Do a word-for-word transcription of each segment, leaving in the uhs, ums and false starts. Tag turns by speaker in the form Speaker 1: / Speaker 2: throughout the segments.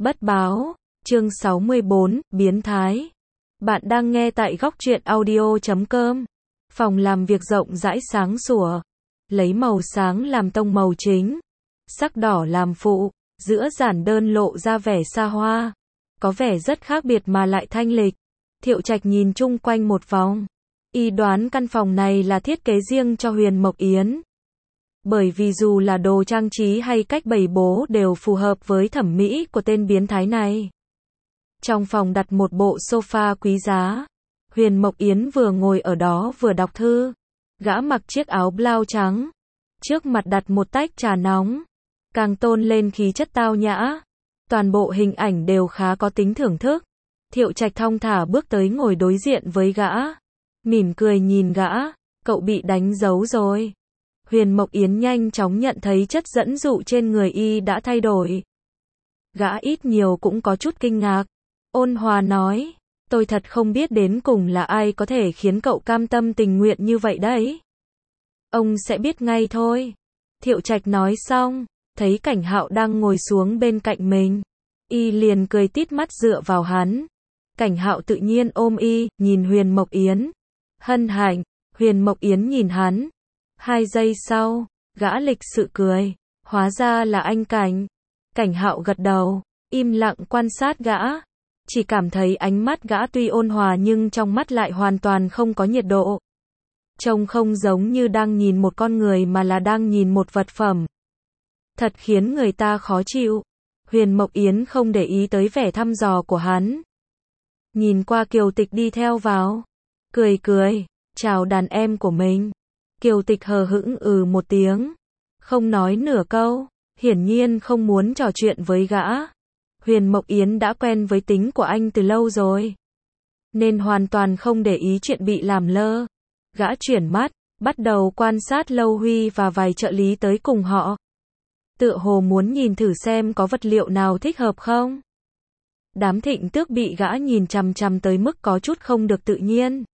Speaker 1: Bất báo, chương sáu mươi bốn, biến thái. Bạn đang nghe tại góc truyện audio chấm com. Phòng làm việc rộng rãi sáng sủa, lấy màu sáng làm tông màu chính, sắc đỏ làm phụ, giữa giản đơn lộ ra vẻ xa hoa, có vẻ rất khác biệt mà lại thanh lịch. Thiệu Trạch nhìn chung quanh một vòng, y đoán căn phòng này là thiết kế riêng cho Huyền Mộc Yến. Bởi vì dù là đồ trang trí hay cách bày bố đều phù hợp với thẩm mỹ của tên biến thái này. Trong phòng đặt một bộ sofa quý giá. Huyền Mộc Yến vừa ngồi ở đó vừa đọc thư. Gã mặc chiếc áo blau trắng. Trước mặt đặt một tách trà nóng. Càng tôn lên khí chất tao nhã. Toàn bộ hình ảnh đều khá có tính thưởng thức. Thiệu Trạch thong thả bước tới ngồi đối diện với gã. Mỉm cười nhìn gã. Cậu bị đánh dấu rồi. Huyền Mộc Yến nhanh chóng nhận thấy chất dẫn dụ trên người y đã thay đổi. Gã ít nhiều cũng có chút kinh ngạc. Ôn hòa nói, tôi thật không biết đến cùng là ai có thể khiến cậu cam tâm tình nguyện như vậy đấy. Ông sẽ biết ngay thôi. Thiệu Trạch nói xong, thấy Cảnh Hạo đang ngồi xuống bên cạnh mình. Y liền cười tít mắt dựa vào hắn. Cảnh Hạo tự nhiên ôm y, nhìn Huyền Mộc Yến. Hân hạnh, Huyền Mộc Yến nhìn hắn. Hai giây sau, gã lịch sự cười, hóa ra là anh Cảnh. Cảnh Hạo gật đầu, im lặng quan sát gã. Chỉ cảm thấy ánh mắt gã tuy ôn hòa nhưng trong mắt lại hoàn toàn không có nhiệt độ. Trông không giống như đang nhìn một con người mà là đang nhìn một vật phẩm. Thật khiến người ta khó chịu. Huyền Mộc Yến không để ý tới vẻ thăm dò của hắn. Nhìn qua Kiều Tịch đi theo vào. Cười cười, chào đàn em của mình. Kiều Tịch hờ hững ừ một tiếng. Không nói nửa câu. Hiển nhiên không muốn trò chuyện với gã. Huyền Mộc Yến đã quen với tính của anh từ lâu rồi. Nên hoàn toàn không để ý chuyện bị làm lơ. Gã chuyển mắt, bắt đầu quan sát Lâu Huy và vài trợ lý tới cùng họ. Tựa hồ muốn nhìn thử xem có vật liệu nào thích hợp không. Đám Thịnh Tước bị gã nhìn chằm chằm tới mức có chút không được tự nhiên.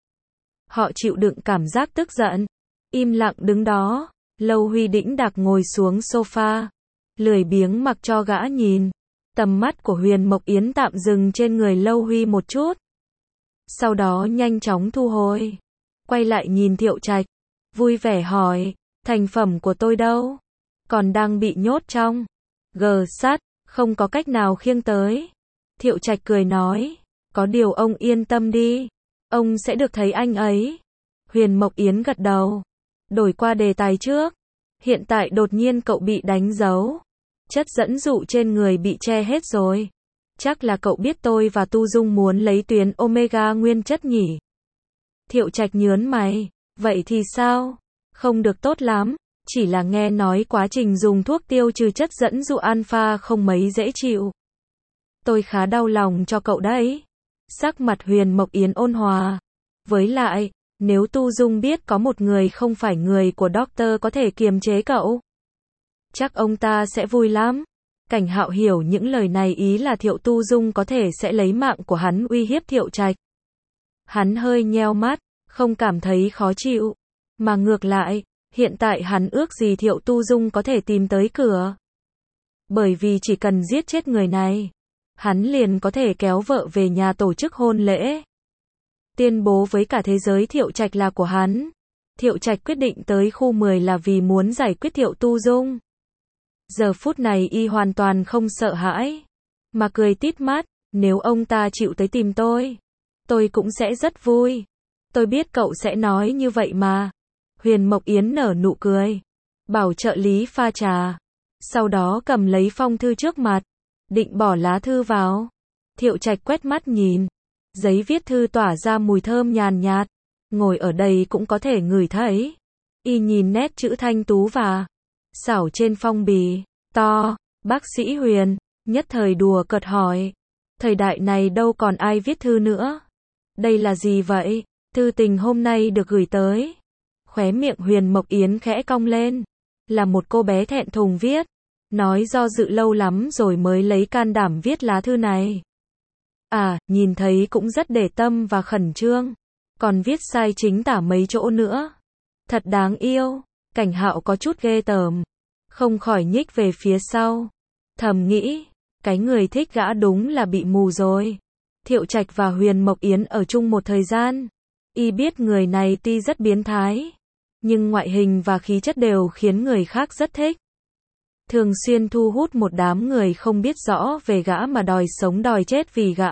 Speaker 1: Họ chịu đựng cảm giác tức giận. Im lặng đứng đó. Lâu Huy đĩnh đạc ngồi xuống sofa. Lười biếng mặc cho gã nhìn. Tầm mắt của Huyền Mộc Yến tạm dừng trên người Lâu Huy một chút. Sau đó nhanh chóng thu hồi. Quay lại nhìn Thiệu Trạch. Vui vẻ hỏi, thành phẩm của tôi đâu? Còn đang bị nhốt trong gờ sắt, không có cách nào khiêng tới. Thiệu Trạch cười nói, có điều ông yên tâm đi. Ông sẽ được thấy anh ấy. Huyền Mộc Yến gật đầu. Đổi qua đề tài trước. Hiện tại đột nhiên cậu bị đánh dấu. Chất dẫn dụ trên người bị che hết rồi. Chắc là cậu biết tôi và Tu Dung muốn lấy tuyến Omega nguyên chất nhỉ? Thiệu Trạch nhớn mày. Vậy thì sao? Không được tốt lắm. Chỉ là nghe nói quá trình dùng thuốc tiêu trừ chất dẫn dụ alpha không mấy dễ chịu. Tôi khá đau lòng cho cậu đấy. Sắc mặt Huyền Mộc Yến ôn hòa. Với lại, nếu Tu Dung biết có một người không phải người của Doctor có thể kiềm chế cậu, chắc ông ta sẽ vui lắm. Cảnh Hạo hiểu những lời này ý là Thiệu Tu Dung có thể sẽ lấy mạng của hắn uy hiếp Thiệu Trạch. Hắn hơi nheo mắt, không cảm thấy khó chịu. Mà ngược lại, hiện tại hắn ước gì Thiệu Tu Dung có thể tìm tới cửa. Bởi vì chỉ cần giết chết người này, hắn liền có thể kéo vợ về nhà tổ chức hôn lễ. Tuyên bố với cả thế giới Thiệu Trạch là của hắn. Thiệu Trạch quyết định tới khu mười là vì muốn giải quyết Thiệu Tu Dung. Giờ phút này y hoàn toàn không sợ hãi. Mà cười tít mắt, nếu ông ta chịu tới tìm tôi, tôi cũng sẽ rất vui. Tôi biết cậu sẽ nói như vậy mà. Huyền Mộc Yến nở nụ cười. Bảo trợ lý pha trà. Sau đó cầm lấy phong thư trước mặt. Định bỏ lá thư vào. Thiệu Trạch quét mắt nhìn. Giấy viết thư tỏa ra mùi thơm nhàn nhạt. Ngồi ở đây cũng có thể ngửi thấy. Y nhìn nét chữ thanh tú và xảo trên phong bì. To, bác sĩ Huyền, nhất thời đùa cợt hỏi. Thời đại này đâu còn ai viết thư nữa. Đây là gì vậy? Thư tình hôm nay được gửi tới. Khóe miệng Huyền Mộc Yến khẽ cong lên. Là một cô bé thẹn thùng viết. Nói do dự lâu lắm rồi mới lấy can đảm viết lá thư này. À, nhìn thấy cũng rất để tâm và khẩn trương. Còn viết sai chính tả mấy chỗ nữa. Thật đáng yêu. Cảnh Hạo có chút ghê tởm. Không khỏi nhích về phía sau. Thầm nghĩ, Cái người thích gã đúng là bị mù rồi. Thiệu Trạch và Huyền Mộc Yến ở chung một thời gian. Y biết người này tuy rất biến thái, nhưng ngoại hình và khí chất đều khiến người khác rất thích. Thường xuyên thu hút một đám người không biết rõ về gã mà đòi sống đòi chết vì gã.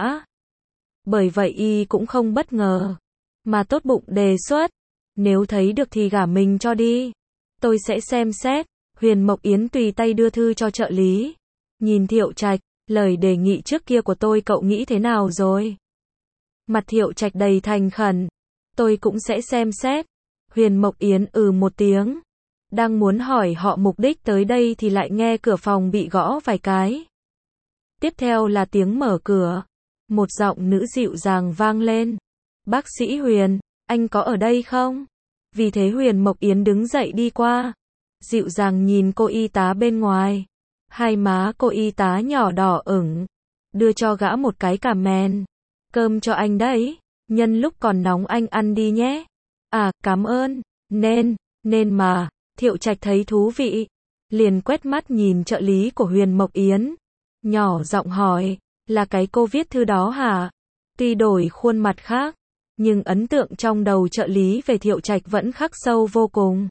Speaker 1: Bởi vậy Y cũng không bất ngờ, mà tốt bụng đề xuất. Nếu thấy được thì gả mình cho đi. Tôi sẽ xem xét. Huyền Mộc Yến tùy tay đưa thư cho trợ lý. Nhìn Thiệu Trạch, lời đề nghị trước kia của tôi cậu nghĩ thế nào rồi? Mặt Thiệu Trạch đầy thành khẩn. Tôi cũng sẽ xem xét. Huyền Mộc Yến ừ một tiếng. Đang muốn hỏi họ mục đích tới đây thì lại nghe cửa phòng bị gõ vài cái. Tiếp theo là tiếng mở cửa. Một giọng nữ dịu dàng vang lên. Bác sĩ Huyền, anh có ở đây không? Vì thế Huyền Mộc Yến đứng dậy đi qua. Dịu dàng nhìn cô y tá bên ngoài. Hai má cô y tá nhỏ đỏ ửng. Đưa cho gã một cái cà mèn. Cơm cho anh đấy. Nhân lúc còn nóng anh ăn đi nhé. À, cảm ơn. Nên, nên mà. Thiệu Trạch thấy thú vị. Liền quét mắt nhìn trợ lý của Huyền Mộc Yến. Nhỏ giọng hỏi. Là cái cô viết thư đó hả? Tuy đổi khuôn mặt khác, nhưng ấn tượng trong đầu trợ lý về Thiệu Trạch vẫn khắc sâu vô cùng.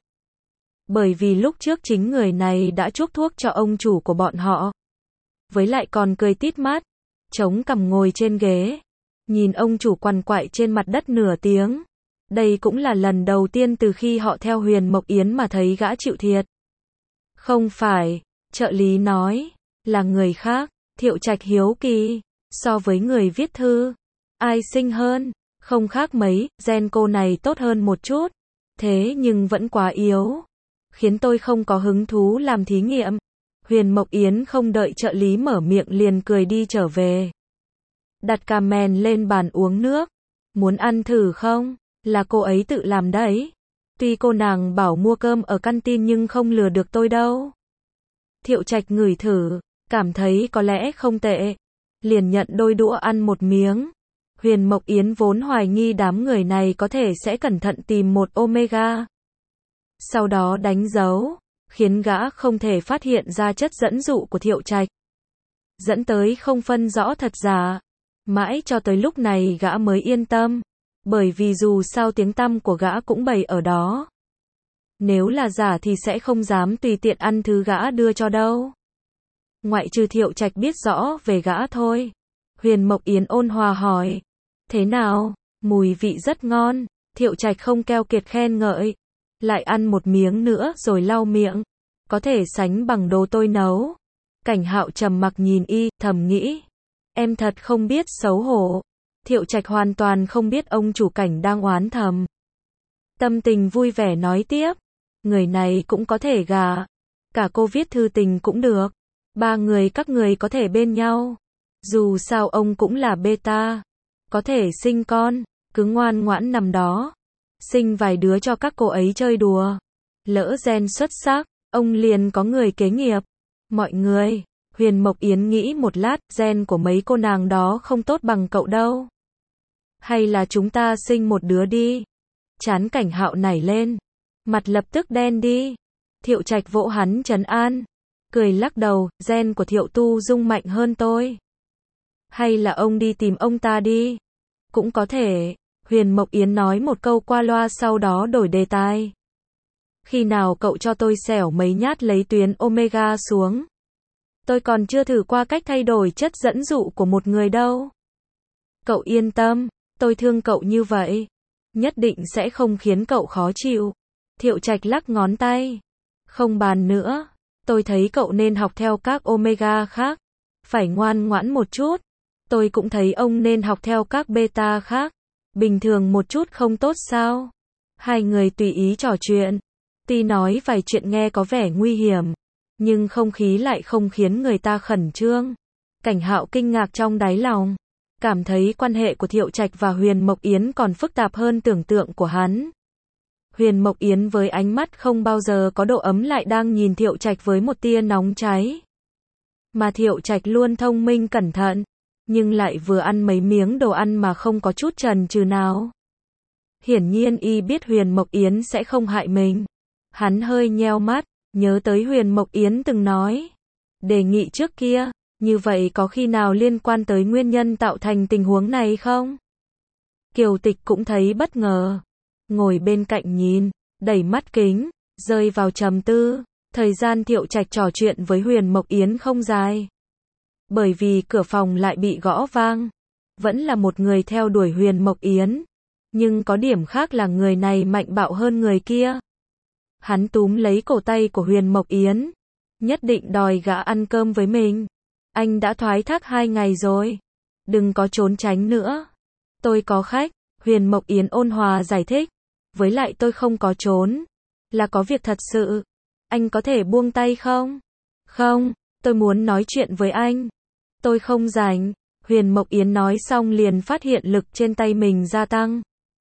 Speaker 1: Bởi vì lúc trước chính người này đã chuốc thuốc cho ông chủ của bọn họ. Với lại còn cười tít mắt, chống cằm ngồi trên ghế, nhìn ông chủ quằn quại trên mặt đất nửa tiếng. Đây cũng là lần đầu tiên từ khi họ theo Huyền Mộc Yến mà thấy gã chịu thiệt. Không phải, trợ lý nói, là người khác. Thiệu Trạch hiếu kỳ, so với người viết thư, ai xinh hơn? Không khác mấy, gen cô này tốt hơn một chút, thế nhưng vẫn quá yếu, khiến tôi không có hứng thú làm thí nghiệm. Huyền Mộc Yến không đợi trợ lý mở miệng liền cười đi trở về. Đặt cà mèn lên bàn uống nước. Muốn ăn thử không? Là cô ấy tự làm đấy. Tuy cô nàng bảo mua cơm ở canteen nhưng không lừa được tôi đâu. Thiệu Trạch ngửi thử, cảm thấy có lẽ không tệ. Liền nhận đôi đũa ăn một miếng. Huyền Mộc Yến vốn hoài nghi đám người này có thể sẽ cẩn thận tìm một omega. Sau đó đánh dấu, khiến gã không thể phát hiện ra chất dẫn dụ của Thiệu Trạch. Dẫn tới không phân rõ thật giả. Mãi cho tới lúc này gã mới yên tâm. Bởi vì dù sao tiếng tăm của gã cũng bày ở đó. Nếu là giả thì sẽ không dám tùy tiện ăn thứ gã đưa cho đâu. Ngoại trừ Thiệu Trạch biết rõ về gã thôi. Huyền Mộc Yến ôn hòa hỏi. Thế nào? Mùi vị rất ngon. Thiệu Trạch không keo kiệt khen ngợi. Lại ăn một miếng nữa rồi lau miệng. Có thể sánh bằng đồ tôi nấu. Cảnh Hạo trầm mặc nhìn y, thầm nghĩ. Em thật không biết xấu hổ. Thiệu Trạch hoàn toàn không biết ông chủ Cảnh đang oán thầm. Tâm tình vui vẻ nói tiếp. Người này cũng có thể gả. Cả cô viết thư tình cũng được. Ba người các người có thể bên nhau. Dù sao ông cũng là beta. Có thể sinh con. Cứ ngoan ngoãn nằm đó. Sinh vài đứa cho các cô ấy chơi đùa. Lỡ gen xuất sắc, ông liền có người kế nghiệp. Mọi người, Huyền Mộc Yến nghĩ một lát, gen của mấy cô nàng đó không tốt bằng cậu đâu. Hay là chúng ta sinh một đứa đi. Trán Cảnh Hạo nảy lên. Mặt lập tức đen đi. Thiệu Trạch vỗ hắn trấn an. Cười lắc đầu, gen của Thiệu Tu Dung mạnh hơn tôi. Hay là ông đi tìm ông ta đi. Cũng có thể. Huyền Mộc Yến nói một câu qua loa sau đó đổi đề tài. Khi nào cậu cho tôi xẻo mấy nhát lấy tuyến omega xuống. Tôi còn chưa thử qua cách thay đổi chất dẫn dụ của một người đâu. Cậu yên tâm, tôi thương cậu như vậy. Nhất định sẽ không khiến cậu khó chịu. Thiệu Trạch lắc ngón tay. Không bàn nữa. Tôi thấy cậu nên học theo các omega khác. Phải ngoan ngoãn một chút. Tôi cũng thấy ông nên học theo các beta khác. Bình thường một chút không tốt sao? Hai người tùy ý trò chuyện. Tuy nói vài chuyện nghe có vẻ nguy hiểm. Nhưng không khí lại không khiến người ta khẩn trương. Cảnh Hạo kinh ngạc trong đáy lòng. Cảm thấy quan hệ của Thiệu Trạch và Huyền Mộc Yến còn phức tạp hơn tưởng tượng của hắn. Huyền Mộc Yến với ánh mắt không bao giờ có độ ấm lại đang nhìn Thiệu Trạch với một tia nóng cháy. Mà Thiệu Trạch luôn thông minh cẩn thận. Nhưng lại vừa ăn mấy miếng đồ ăn mà không có chút chần chừ nào. Hiển nhiên y biết Huyền Mộc Yến sẽ không hại mình. Hắn hơi nheo mắt, nhớ tới Huyền Mộc Yến từng nói. Đề nghị trước kia, Như vậy có khi nào liên quan tới nguyên nhân tạo thành tình huống này không? Kiều Tịch cũng thấy bất ngờ. Ngồi bên cạnh nhìn, đẩy mắt kính, rơi vào trầm tư. Thời gian Thiệu Trạch trò chuyện với Huyền Mộc Yến không dài. Bởi vì cửa phòng lại bị gõ vang. Vẫn là một người theo đuổi Huyền Mộc Yến. Nhưng có điểm khác là người này mạnh bạo hơn người kia. Hắn túm lấy cổ tay của Huyền Mộc Yến. Nhất định đòi gã ăn cơm với mình. Anh đã thoái thác hai ngày rồi. Đừng có trốn tránh nữa. Tôi có khách. Huyền Mộc Yến ôn hòa giải thích. Với lại tôi không có trốn. Là có việc thật sự. Anh có thể buông tay không? Không, tôi muốn nói chuyện với anh. Tôi không rảnh. Huyền Mộc Yến nói xong liền phát hiện lực trên tay mình gia tăng.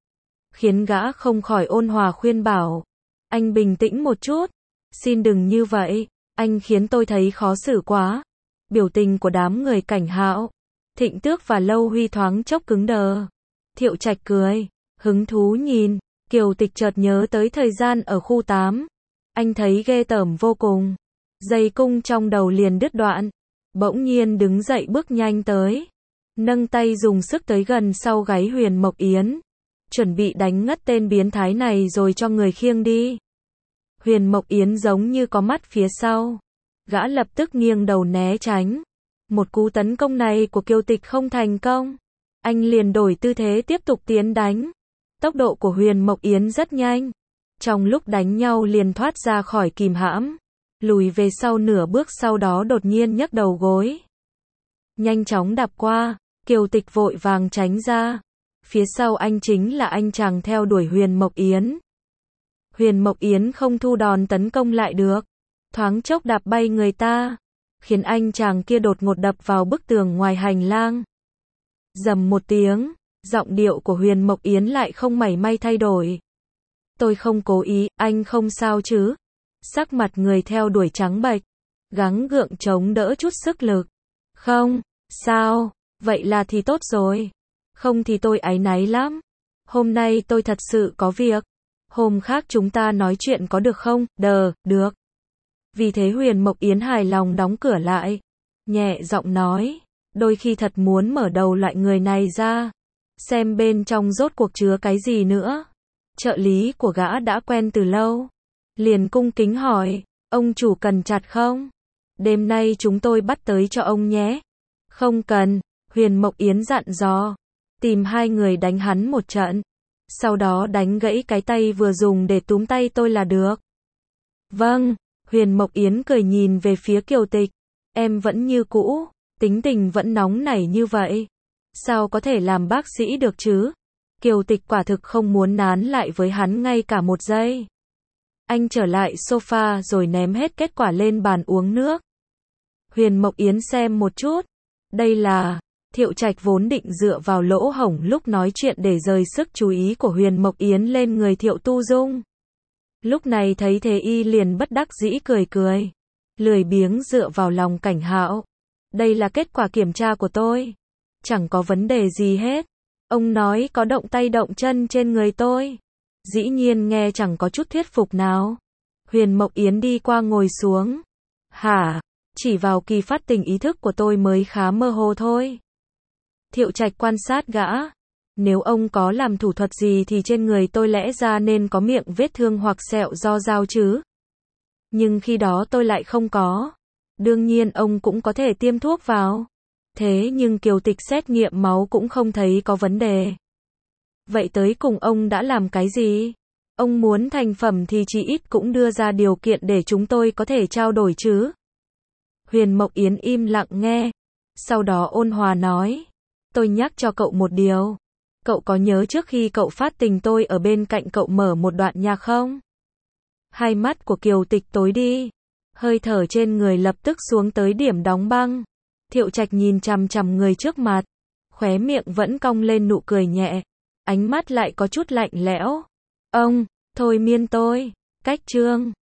Speaker 1: Khiến gã không khỏi ôn hòa khuyên bảo. Anh bình tĩnh một chút. Xin đừng như vậy. Anh khiến tôi thấy khó xử quá. Biểu tình của đám người Cảnh Hạo, Thịnh Tước và Lâu Huy thoáng chốc cứng đờ. Thiệu Trạch cười, hứng thú nhìn. Kiều Tịch chợt nhớ tới thời gian ở khu tám. Anh thấy ghê tởm vô cùng. Dây cung trong đầu liền đứt đoạn. Bỗng nhiên đứng dậy bước nhanh tới. Nâng tay dùng sức tới gần sau gáy Huyền Mộc Yến. Chuẩn bị đánh ngất tên biến thái này rồi cho người khiêng đi. Huyền Mộc Yến giống như có mắt phía sau. Gã lập tức nghiêng đầu né tránh. Một cú tấn công này của Kiều Tịch không thành công. Anh liền đổi tư thế tiếp tục tiến đánh. Tốc độ của Huyền Mộc Yến rất nhanh. Trong lúc đánh nhau liền thoát ra khỏi kìm hãm. Lùi về sau nửa bước, sau đó đột nhiên nhấc đầu gối. Nhanh chóng đạp qua. Kiều Tịch vội vàng tránh ra. Phía sau anh chính là anh chàng theo đuổi Huyền Mộc Yến. Huyền Mộc Yến không thu đòn tấn công lại được. Thoáng chốc đạp bay người ta. Khiến anh chàng kia đột ngột đập vào bức tường ngoài hành lang. Rầm một tiếng. Giọng điệu của Huyền Mộc Yến lại không mảy may thay đổi. Tôi không cố ý, anh không sao chứ? Sắc mặt người theo đuổi trắng bệch. Gắng gượng chống đỡ chút sức lực. Không, sao? Vậy là thì tốt rồi. Không thì tôi áy náy lắm. Hôm nay tôi thật sự có việc. Hôm khác chúng ta nói chuyện có được không? Đờ, được. Vì thế Huyền Mộc Yến hài lòng đóng cửa lại. Nhẹ giọng nói. Đôi khi thật muốn mở đầu loại người này ra. Xem bên trong rốt cuộc chứa cái gì nữa. Trợ lý của gã đã quen từ lâu. Liền cung kính hỏi. Ông chủ cần chặt không? Đêm nay chúng tôi bắt tới cho ông nhé. Không cần. Huyền Mộc Yến dặn dò. Tìm hai người đánh hắn một trận. Sau đó đánh gãy cái tay vừa dùng để túm tay tôi là được. Vâng. Huyền Mộc Yến cười nhìn về phía Kiều Tịch. Em vẫn như cũ. Tính tình vẫn nóng nảy như vậy. Sao có thể làm bác sĩ được chứ? Kiều Tịch quả thực không muốn nán lại với hắn ngay cả một giây. Anh trở lại sofa rồi ném hết kết quả lên bàn uống nước. Huyền Mộc Yến xem một chút. Đây là... Thiệu Trạch vốn định dựa vào lỗ hổng lúc nói chuyện để rời sức chú ý của Huyền Mộc Yến lên người Thiệu Tu Dung. Lúc này thấy thế y liền bất đắc dĩ cười cười. Lười biếng dựa vào lòng Cảnh Hạo. Đây là kết quả kiểm tra của tôi. Chẳng có vấn đề gì hết. Ông nói có động tay động chân trên người tôi. Dĩ nhiên nghe chẳng có chút thuyết phục nào. Huyền Mộc Yến đi qua ngồi xuống. Hả? Chỉ vào kỳ phát tình ý thức của tôi mới khá mơ hồ thôi. Thiệu Trạch quan sát gã. Nếu ông có làm thủ thuật gì thì trên người tôi lẽ ra nên có miệng vết thương hoặc sẹo do dao chứ. Nhưng khi đó tôi lại không có. Đương nhiên ông cũng có thể tiêm thuốc vào. Thế nhưng Kiều Tịch xét nghiệm máu cũng không thấy có vấn đề. Vậy tới cùng ông đã làm cái gì? Ông muốn thành phẩm thì chỉ ít cũng đưa ra điều kiện để chúng tôi có thể trao đổi chứ. Huyền Mộc Yến im lặng nghe. Sau đó ôn hòa nói. Tôi nhắc cho cậu một điều. Cậu có nhớ trước khi cậu phát tình tôi ở bên cạnh cậu mở một đoạn nhạc không? Hai mắt của Kiều Tịch tối đi. Hơi thở trên người lập tức xuống tới điểm đóng băng. Thiệu Trạch nhìn chằm chằm người trước mặt. Khóe miệng vẫn cong lên nụ cười nhẹ. Ánh mắt lại có chút lạnh lẽo. Ông, thôi miên tôi. Cách chương.